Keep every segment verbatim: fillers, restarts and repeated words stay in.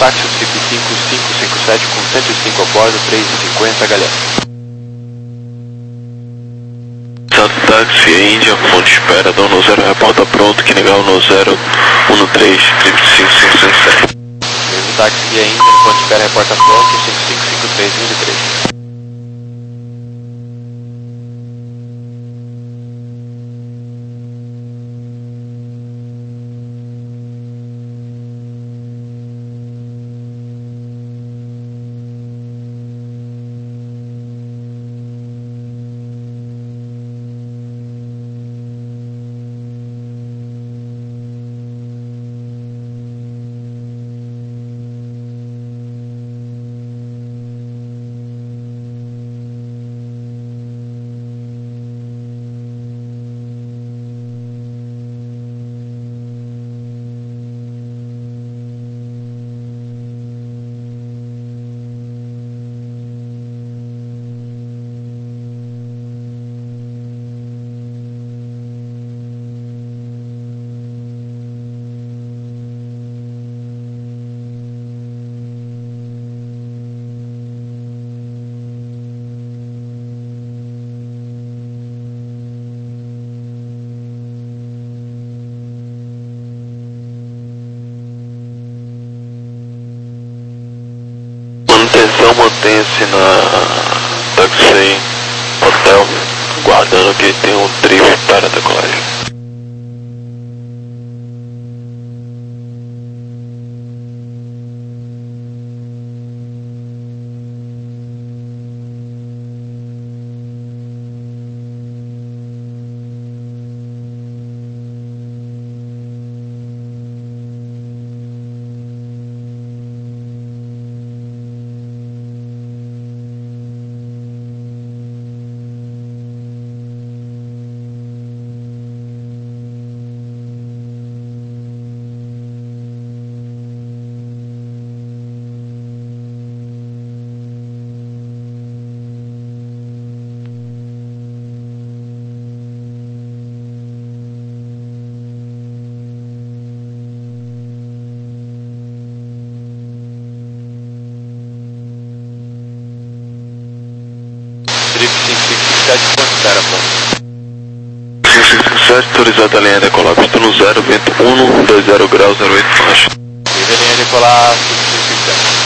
táxi Trip cinco cinco cinco sete com cento e cinco a bordo, três e cinquenta, galera. Santo táxi, Índia, ponto de espera, dono zero, reporta pronto, que legal no zero um três, Trip cinco cinco cinco sete. Mesmo táxi via Índia, no ponto de espera, reporta pronto, cinco cinco cinco três, vinte e três. Manutenção, mantenha-se na Taxi Hotel, guardando que tem um trip para decolagem. Trip cinco cinco cinco sete, ponto de espera, pronto. cinco cinco cinco sete, autorizada a linha decolar, pista no zero, vento um, dois zero graus, zero oito faixa. Livre a linha decolar cinco cinco cinco sete.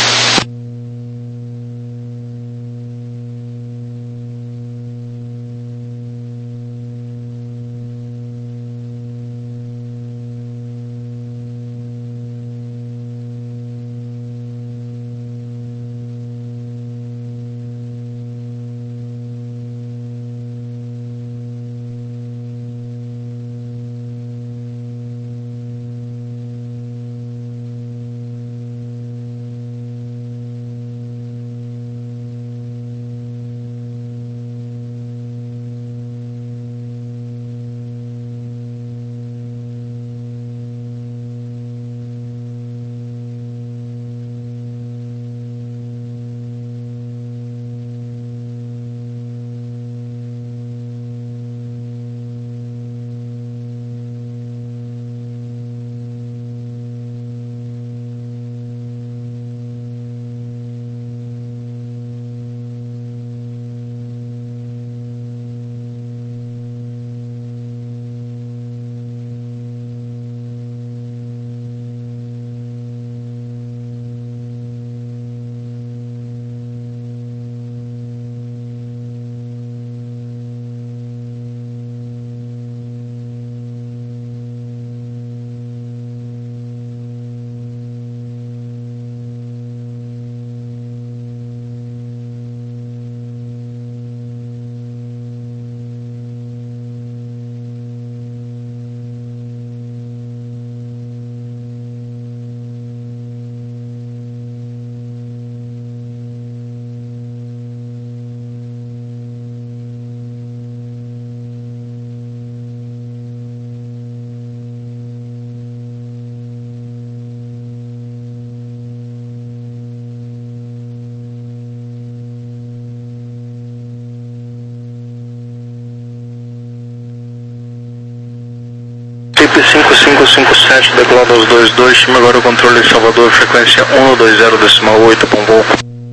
cinco cinco sete, decolado aos dois dois, chama agora o controle Salvador, frequência um dois zero decimal oito, bom voo.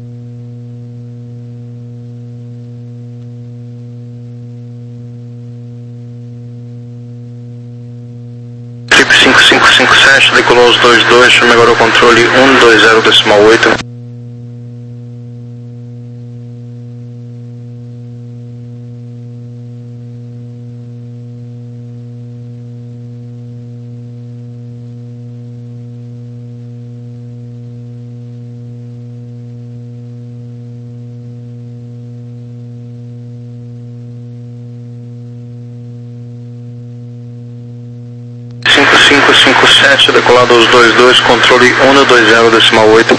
Trip cinco cinco cinco sete, decolou aos dois dois, chama agora o controle um dois zero decimal oito. cinco cinco cinco sete, decolado aos dois dois, controle um dois zero decimal oito.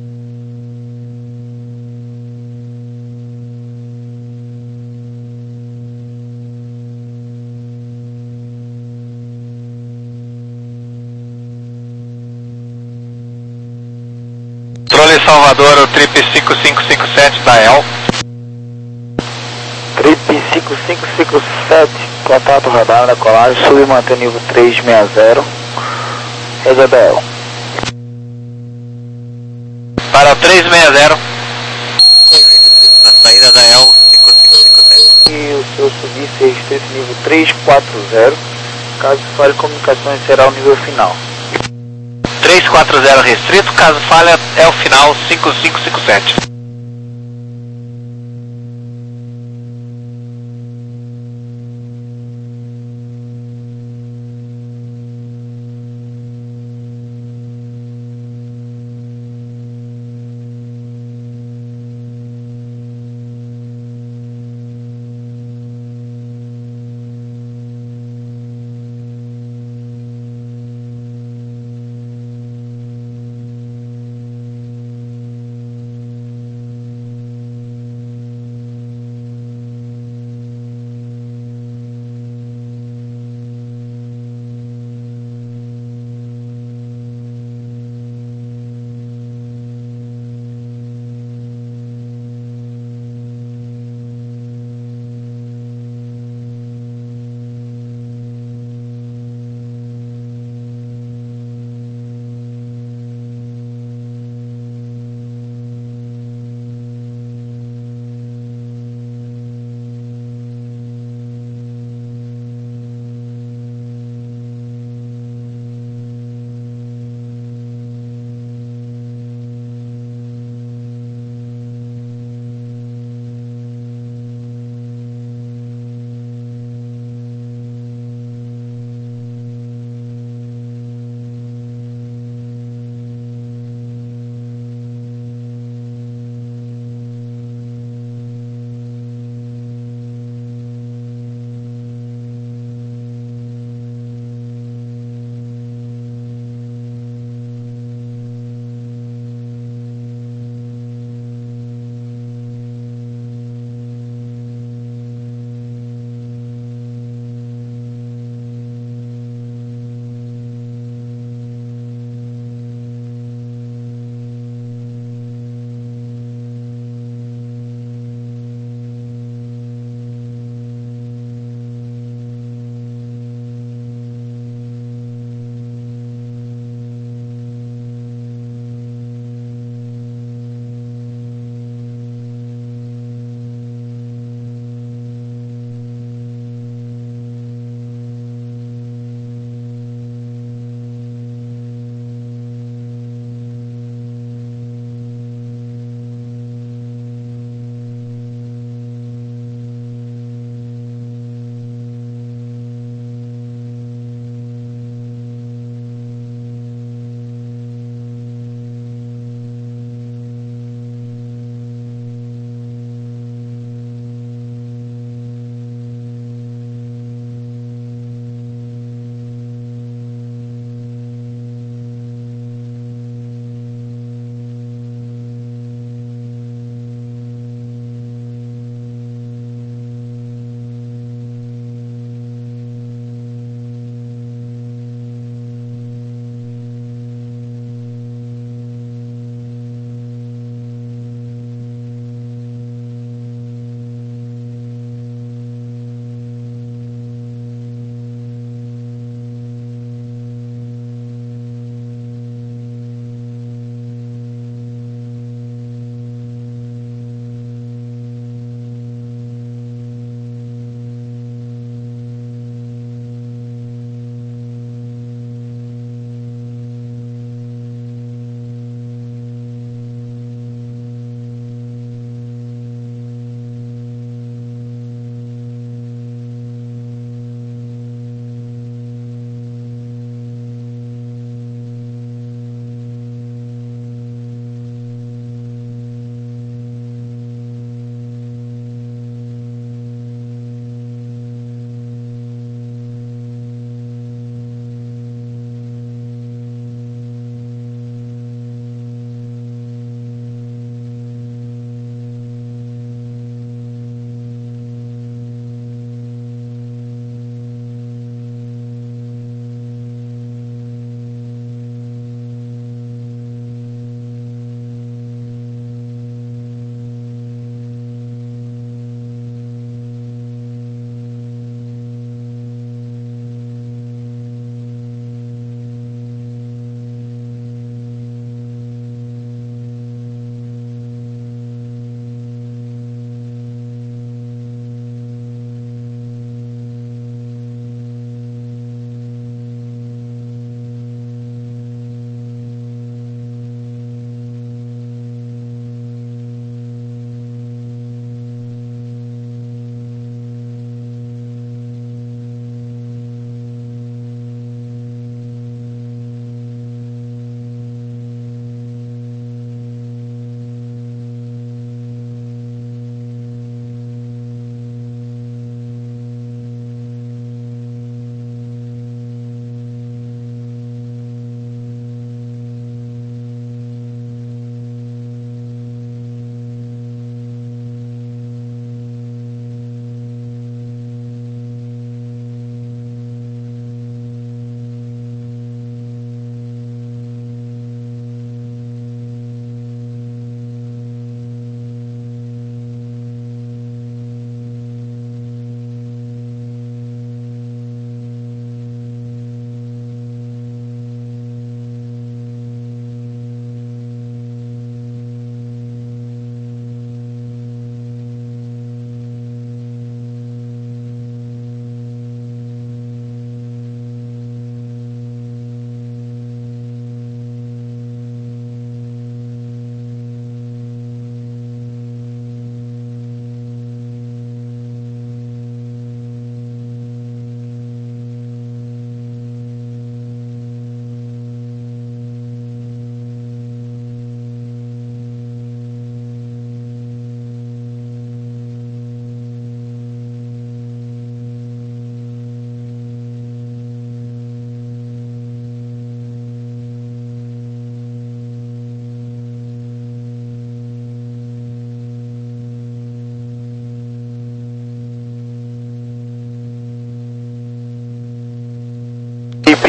Controle Salvador, o Trip cinco cinco cinco sete da E L. Trip cinco cinco cinco sete, contato radar na colagem, sub mantém nível três seis zero, rede da E L. Para o três seis zero. Na saída da E L cinco cinco cinco sete. E o seu serviço é restrito nível três quatro zero, caso falhe comunicações será o nível final. três quatro zero restrito, caso falha é o final cinco cinco cinco sete.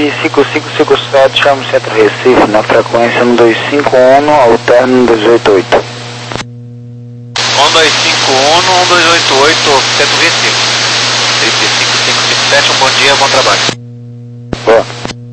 Trip cinco cinco cinco sete, chama o Centro Recife, na frequência um dois cinco um, ao término dois oito oito. um dois cinco um, um dois oito oito, Centro Recife. Trip cinco cinco cinco sete, um bom dia, bom trabalho. Boa.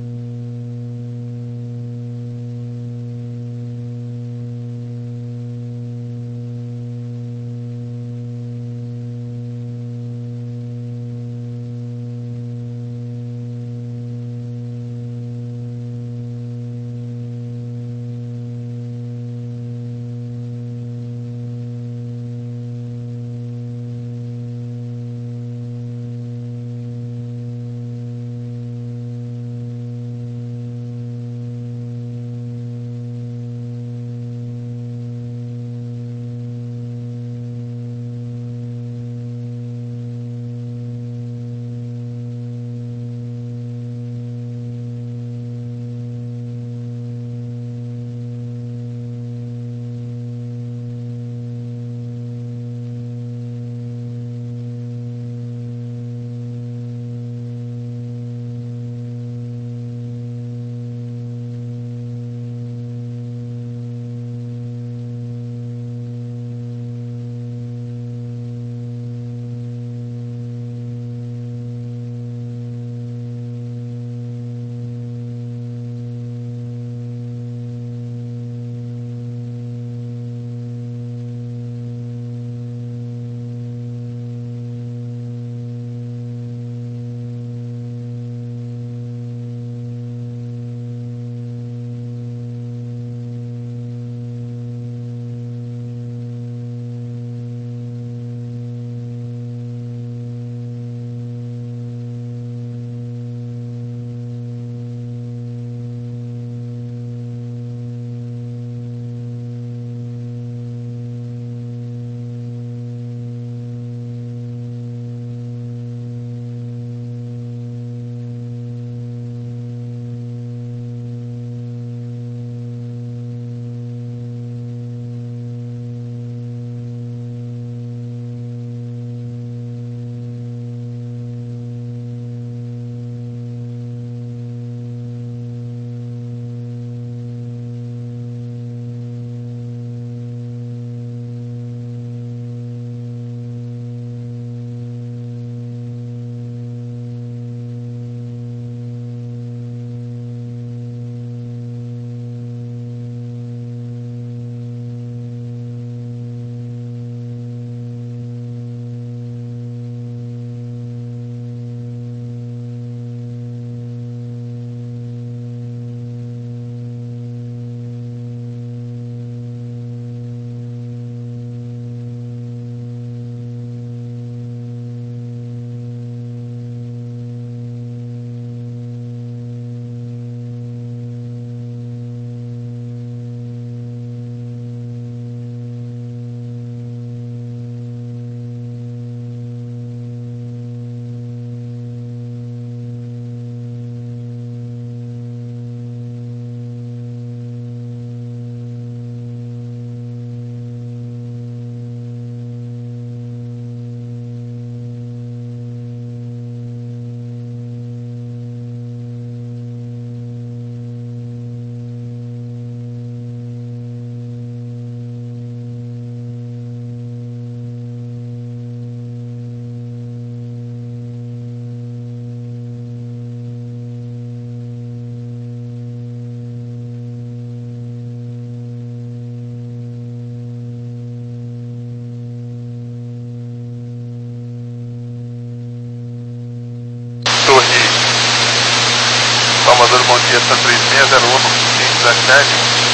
Salvador, bom dia, está três seis zero um, quinhentos e dezessete,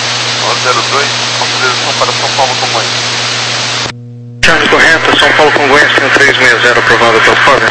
zero dois, autorização para São Paulo Congonhas. Charlie correta, São Paulo Congonhas, tem três seis zero aprovado pelo Fábio.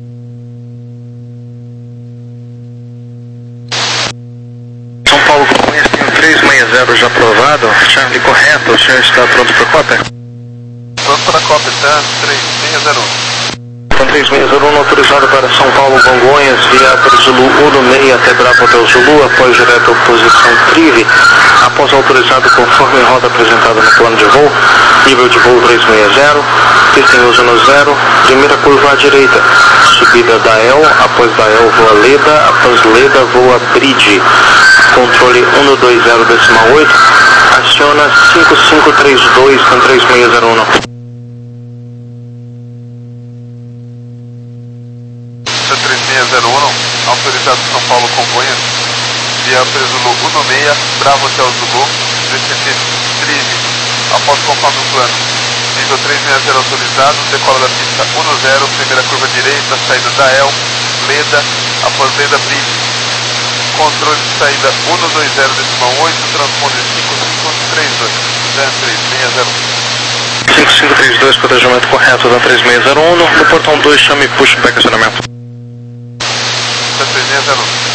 São Paulo Congonhas, tem três seis zero já aprovado, Charlie correta, o senhor está pronto para a cópia? Pronto para a cópia, tá? três seis zero um. Pronto três seis zero um autorizado para São Paulo, Congonhas, via Zulu um seis até Bravo Hotel Zulu, após direto posição Trive, após autorizado conforme rota apresentada no plano de voo, nível de voo três seis zero, pista em uso no zero, primeira curva à direita, subida da E L, após da E L voa Leda, após Leda voa Bridge, controle um dois zero decimal oito, aciona cinco cinco três dois com três seis zero um. três seis zero um, autorizado São Paulo, Congonhas, via Zulu um seis, Bravo Hotel Zulu, D C T Trive, após conforme o plano, nível três seis zero autorizado, decola da pista um zero, primeira curva direita, saída da E L, Leda, após Leda Bridge, controle de saída um dois zero decimal oito, transponder cinco cinco três dois, três seis zero um. cinco cinco três dois, protegimento correto da três seis zero um, no portão dois chame e puxe para acionamento. três seis zero um.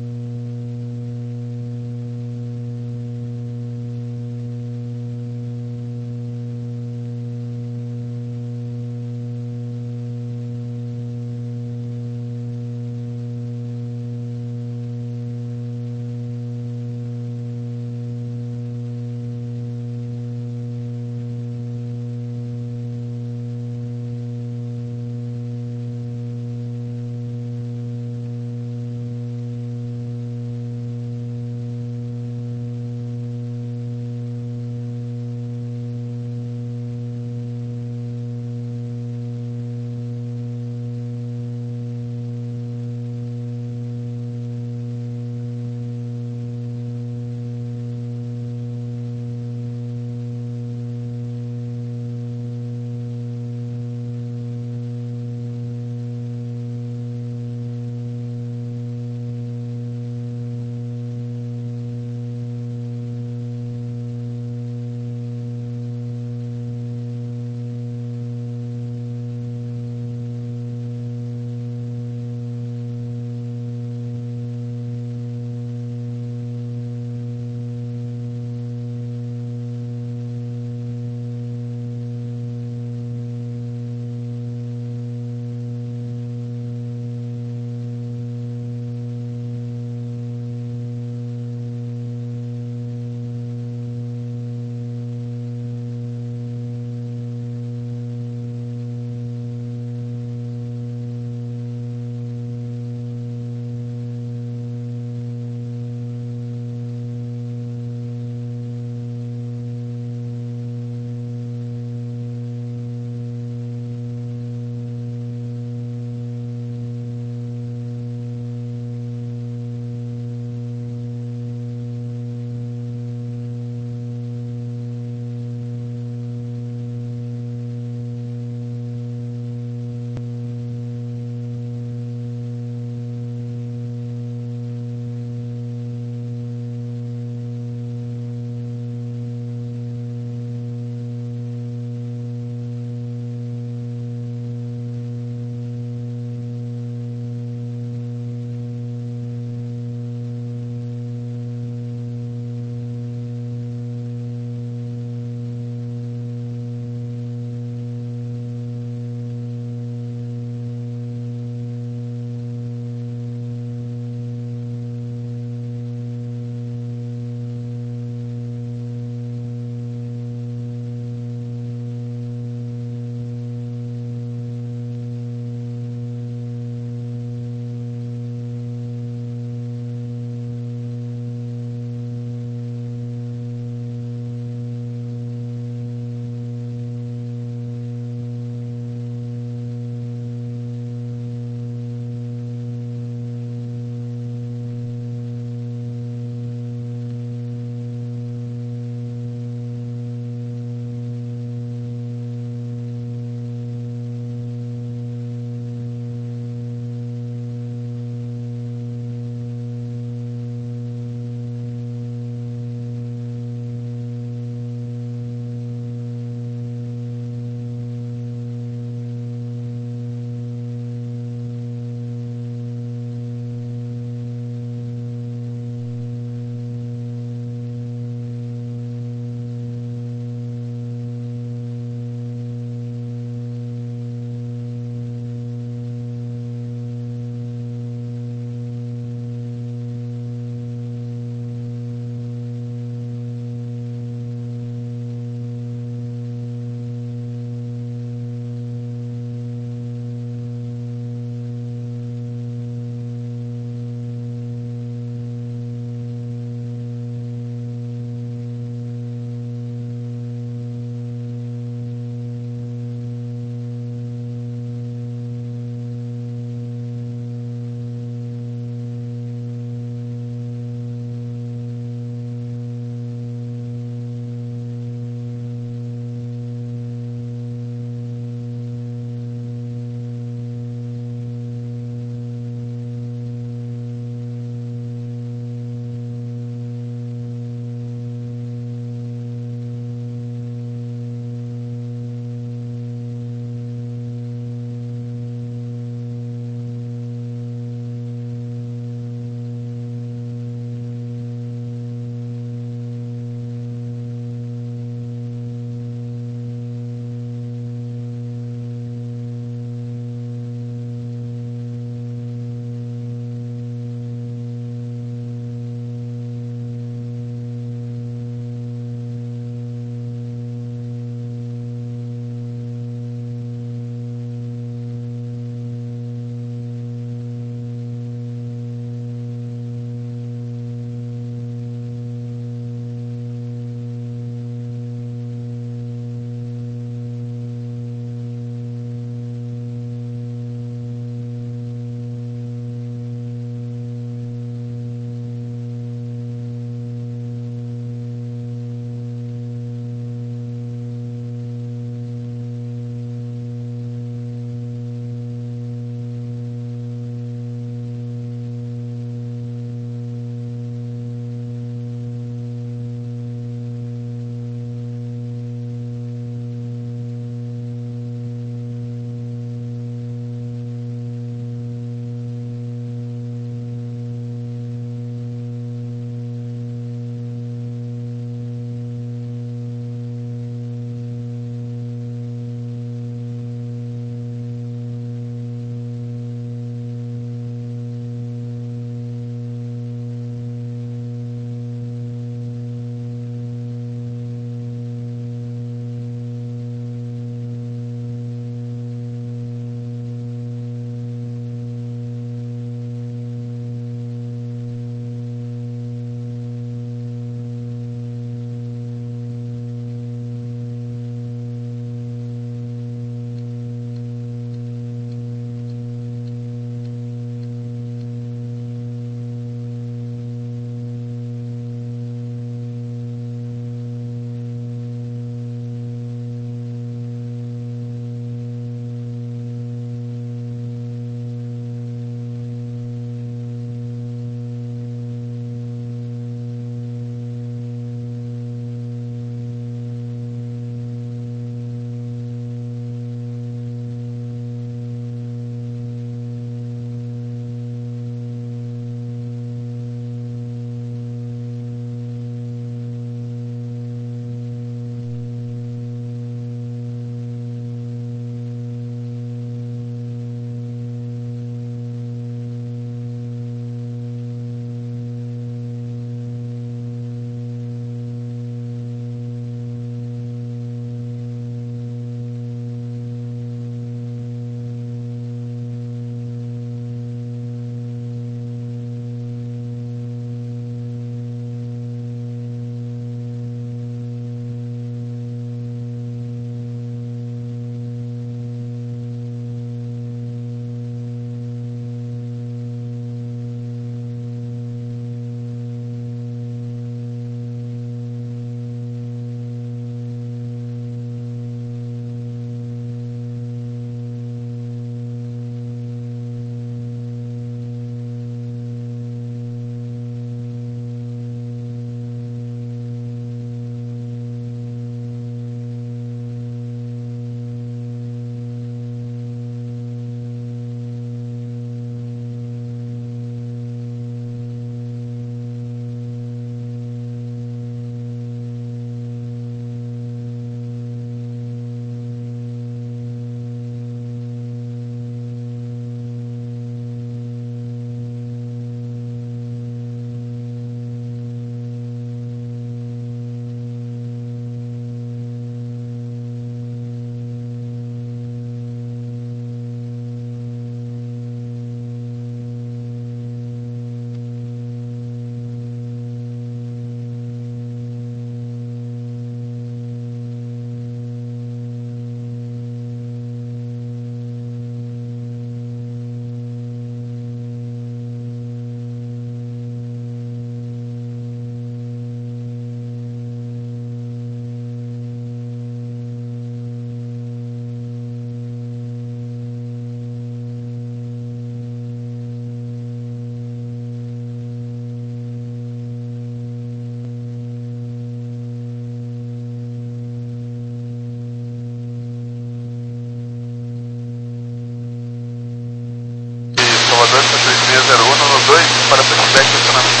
para pushback e estacionamento.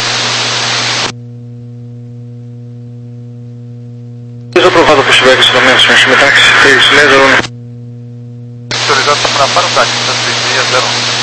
Aprovado o pushback e estacionamento, senhor Chimitax, três seis zero um. Autorizado para, para o táxi, três seis zero um.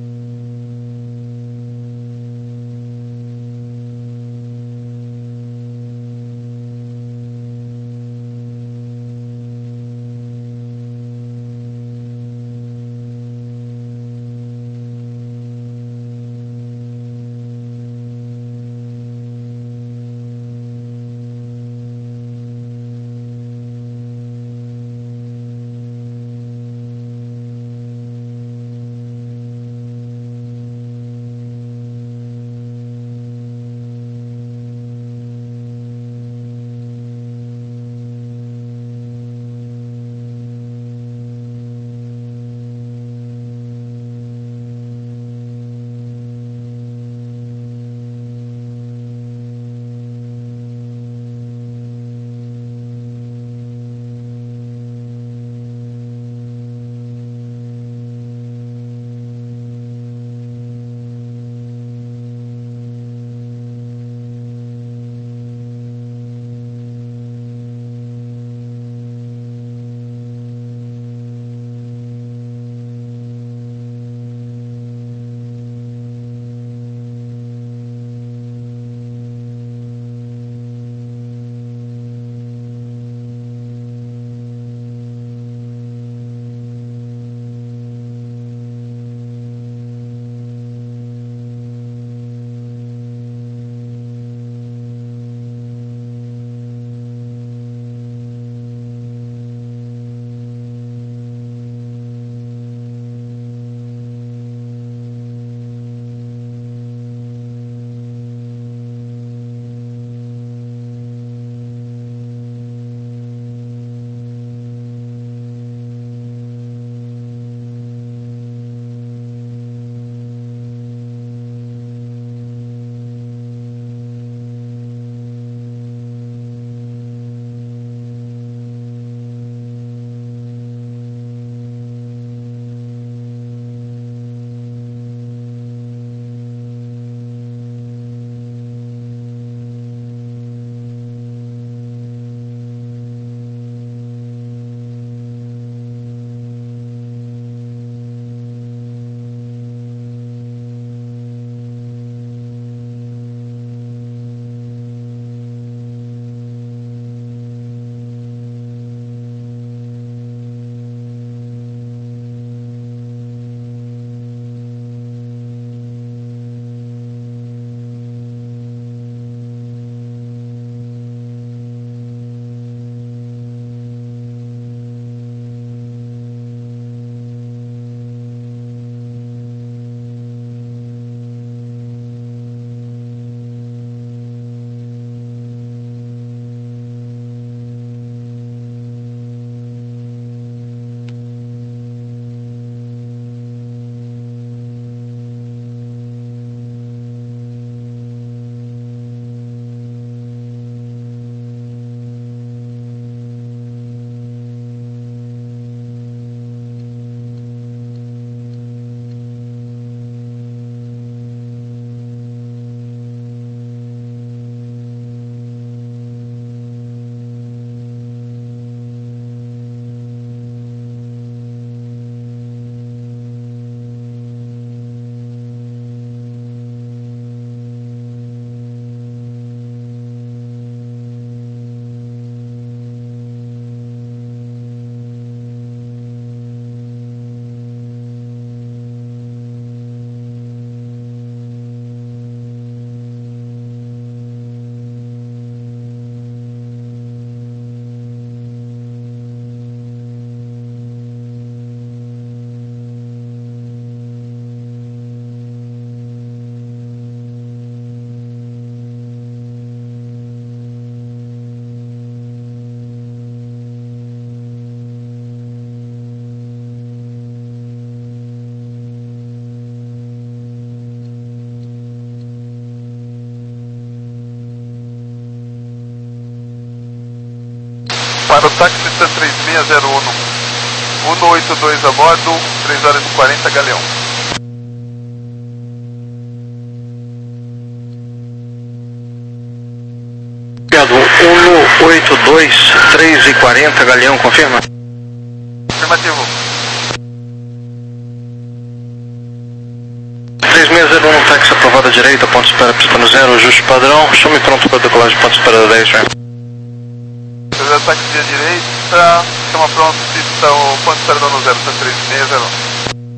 Para o táxi três seis zero um, um oito dois a bordo, três horas e quarenta, Galeão. um oito dois, três e quarenta, Galeão, confirma? Afirmativo. três seis zero um, táxi aprovado à direita, ponto espera, pista no zero, ajuste padrão, chame pronto para decolagem, ponto espera dez, já. Beleza, táxi à direita, chama pronto, pista, o ponto espera no zero, três seis zero um.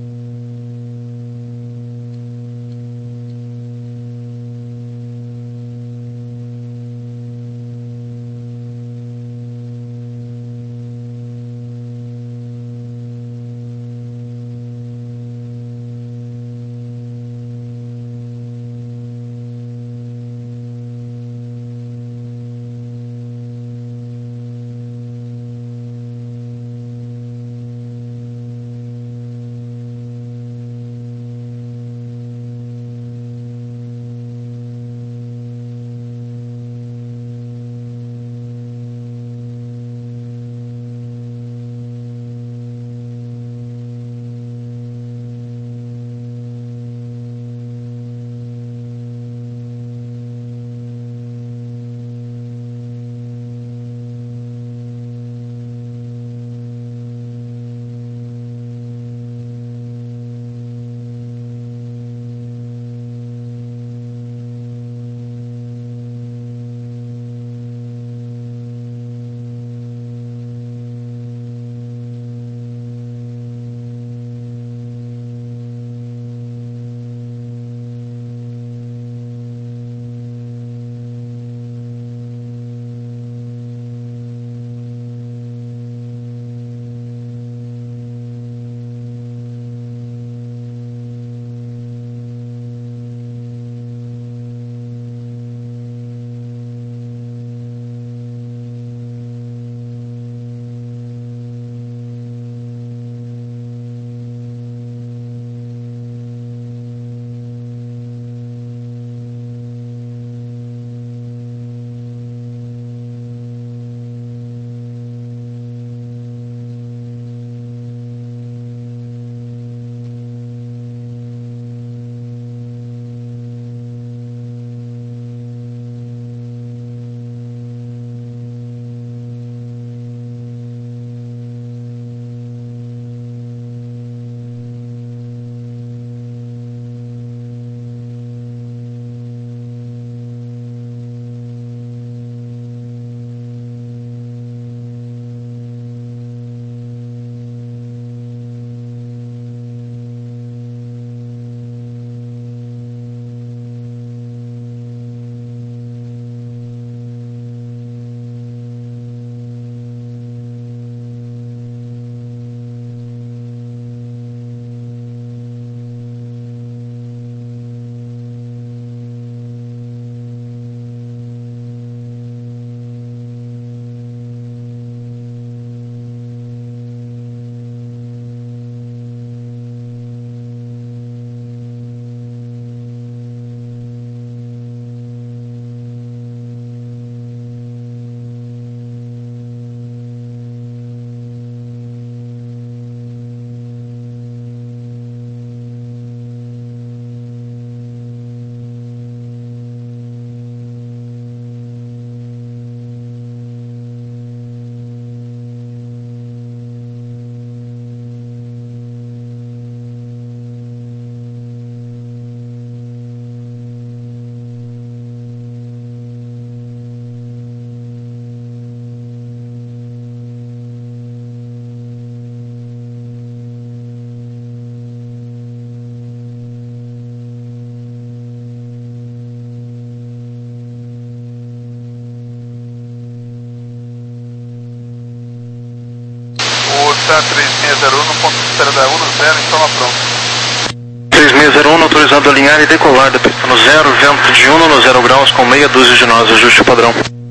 três seis zero um no ponto de espera da um zero, então a pronto. três seis zero um, autorizado a alinhar e decolar da pista no zero, vento de um no zero graus com meia dúzia de nós, ajuste padrão.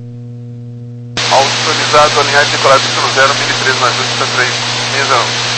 Autorizado a alinhar e decolar da pista no zero, mil e três no ajuste três seis zero um.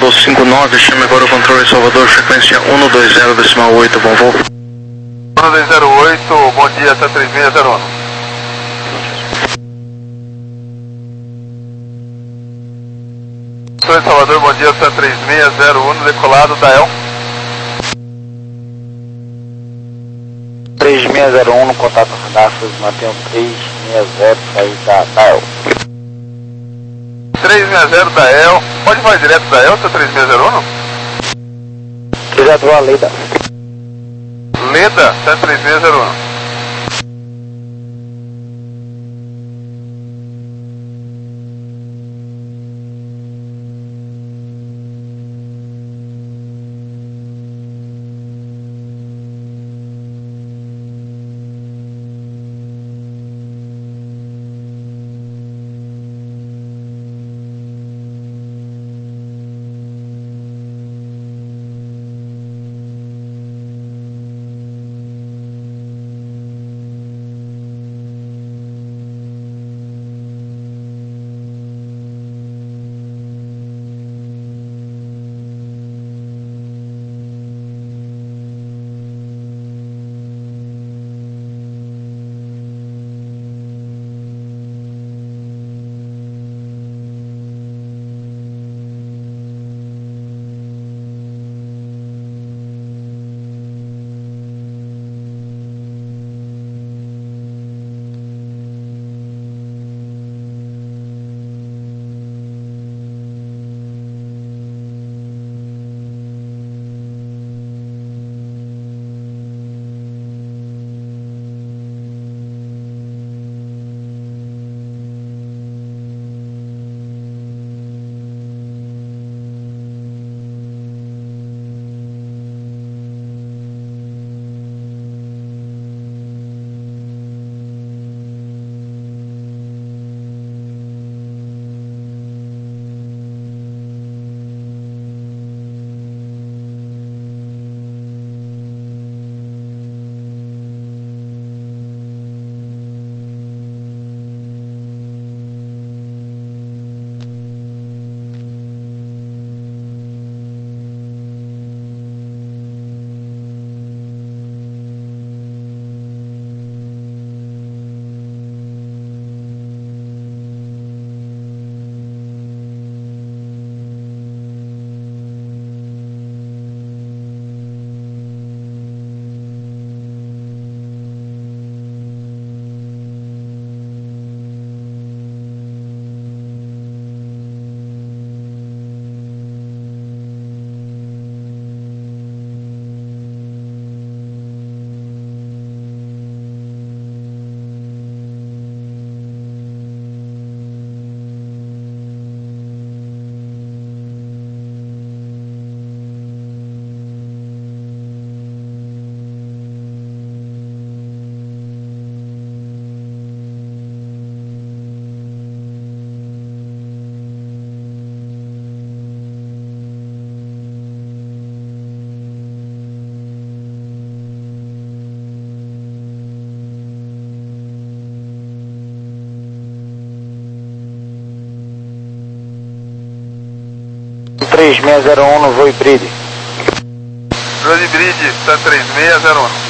Salvador cinco nove, chame agora o controle Salvador, frequência um dois zero decimal oito, bom voo. um dois zero oito, bom dia, até três seis zero um. Controle Salvador, bom dia, até três seis zero um, decolado da El. três seis zero um no contato radar, mantenha três seis zero, sair da, da El. três seis zero da El, pode voar direto da El, até três seis zero um? Direto a Leda. Leda, até três seis zero um. três seis zero um no voo híbrido. Voo híbrido, está três seis zero um.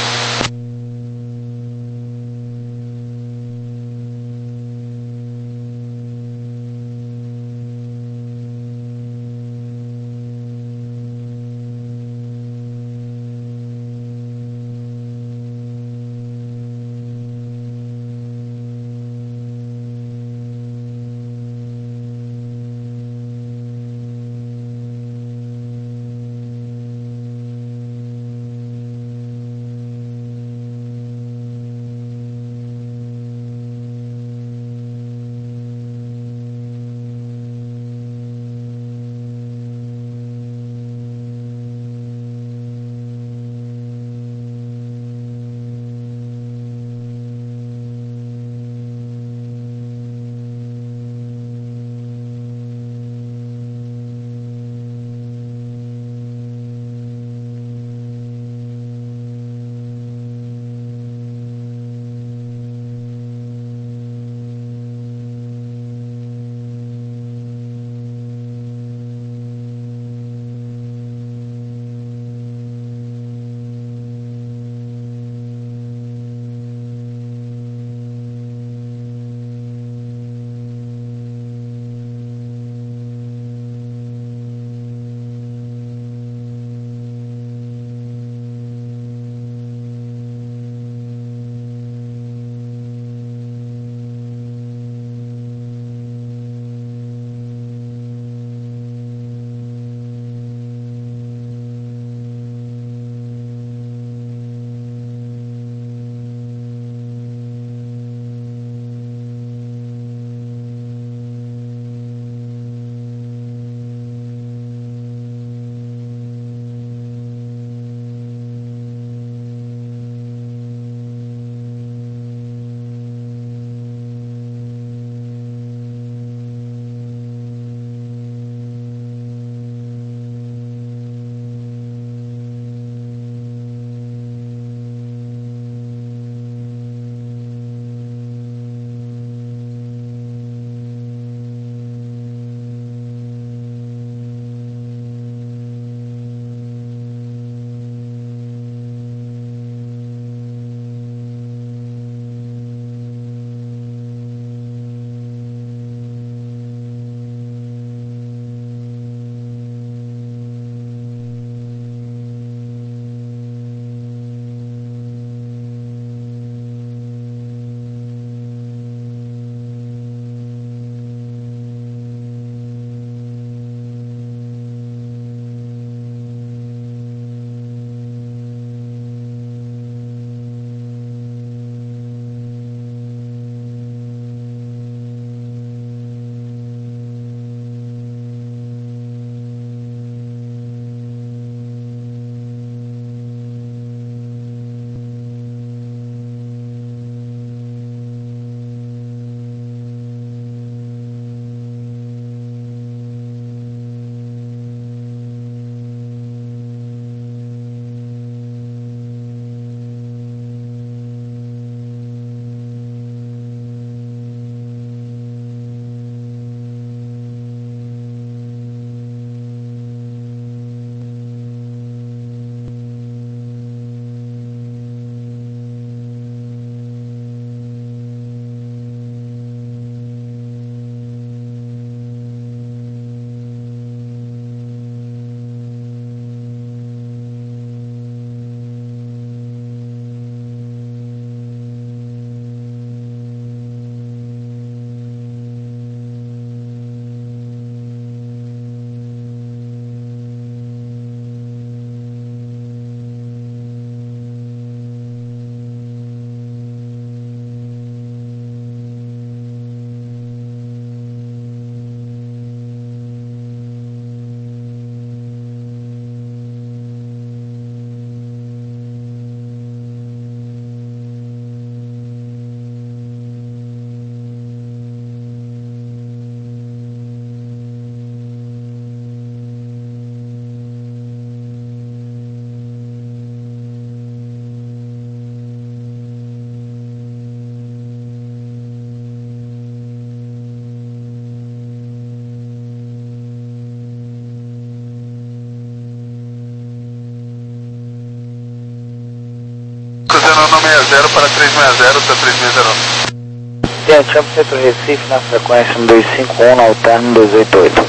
Uno sessenta para trezentos e sessenta, até trezentos e sessenta. Diante, chama o Centro Recife na frequência no dois cinco um, no alterno dois oito oito.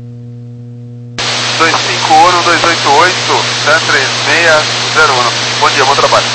dois cinco um, dois oito oito, três seis zero um. Bom dia, bom trabalho.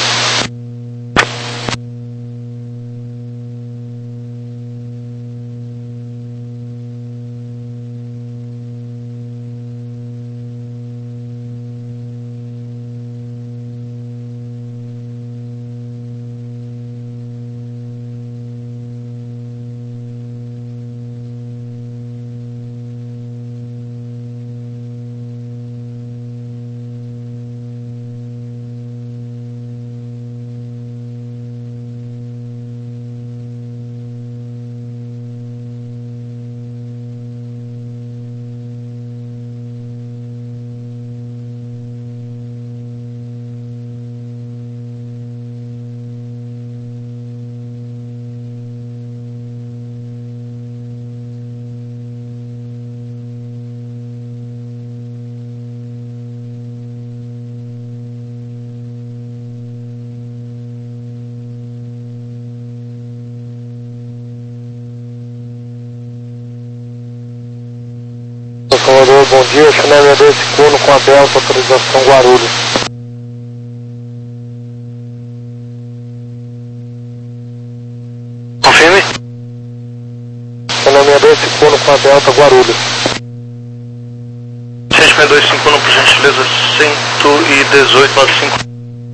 Salvador, bom dia, Chanel sessenta e dois cinquenta e um com a Delta, autorização Guarulhos. Confirme. Chanel sessenta e dois cinquenta e um com a Delta, Guarulhos. sessenta e dois cinquenta e um, por gentileza, cento e dezoito noventa e cinco.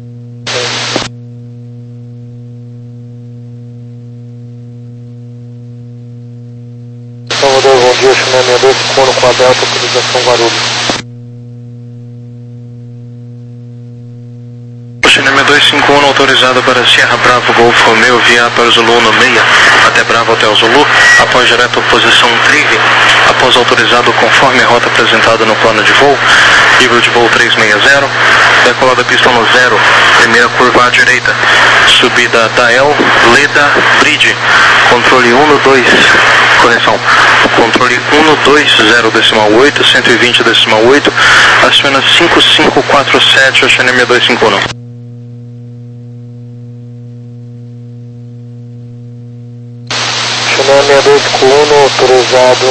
Salvador, bom dia, Chanel sessenta e dois cinquenta e um com a Delta, autorização Guarulhos. Chanel dois cinco um autorizado para Sierra Bravo Golf Romeo via para Zulu no meia, até Bravo Hotel Zulu, após direto posição Trive, após autorizado conforme a rota apresentada no plano de voo, nível de voo trezentos e sessenta, decolada pista no zero, primeira curva à direita, subida Dael, Leda, Bridge, controle um dois, correção, controle um dois zero decimal oito, cento e vinte decimal oito, aciona cinco cinco quatro sete, o Chanel sessenta e dois cinquenta e um. Chanel sessenta e dois cinquenta e um autorizado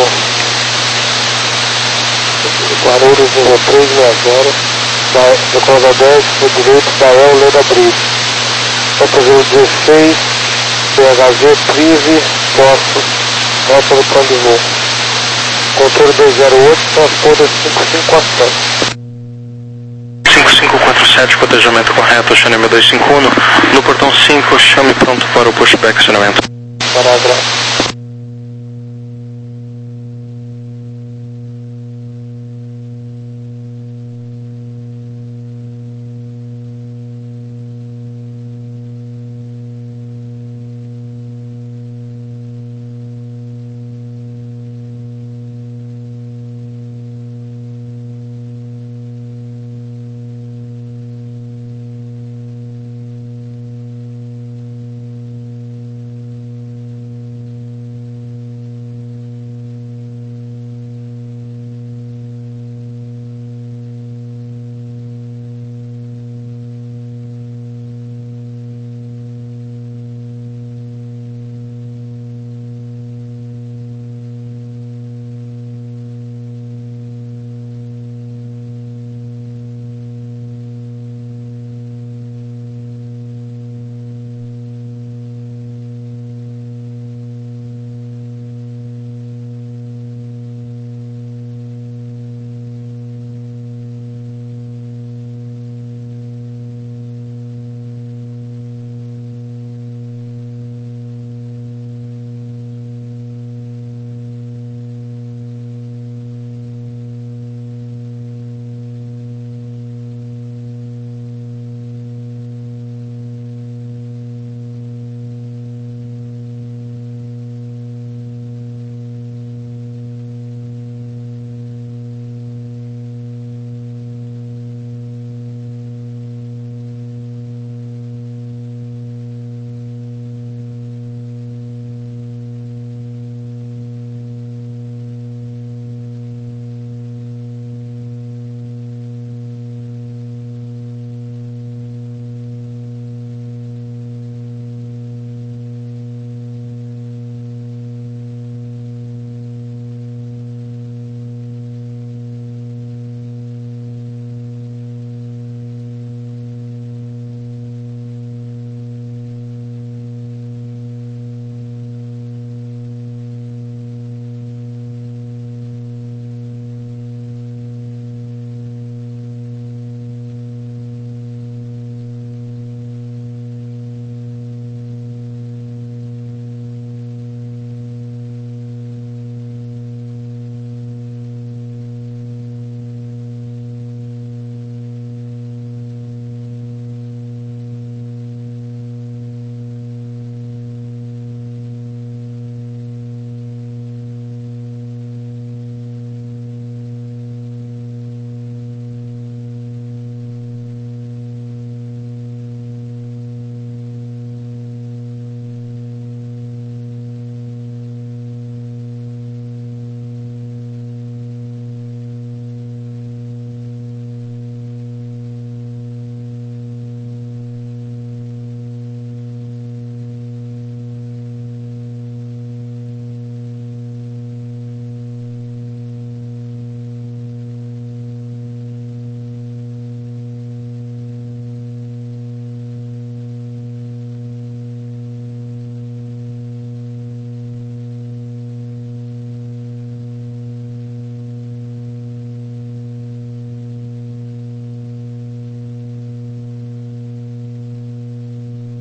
Guarulhos nível trezentos e sessenta, decolada dez, para direito, Dael, Leda, Bridge. Rota dezesseis, B H G, Trive, posto, rota do plano de voo. Controle dois zero oito, transporte cinco cinco quatro sete. cinco cinco quatro sete, cotejamento correto, Chanel dois cinquenta e um, no portão cinco, chame pronto para o pushback acionamento. Parágrafo.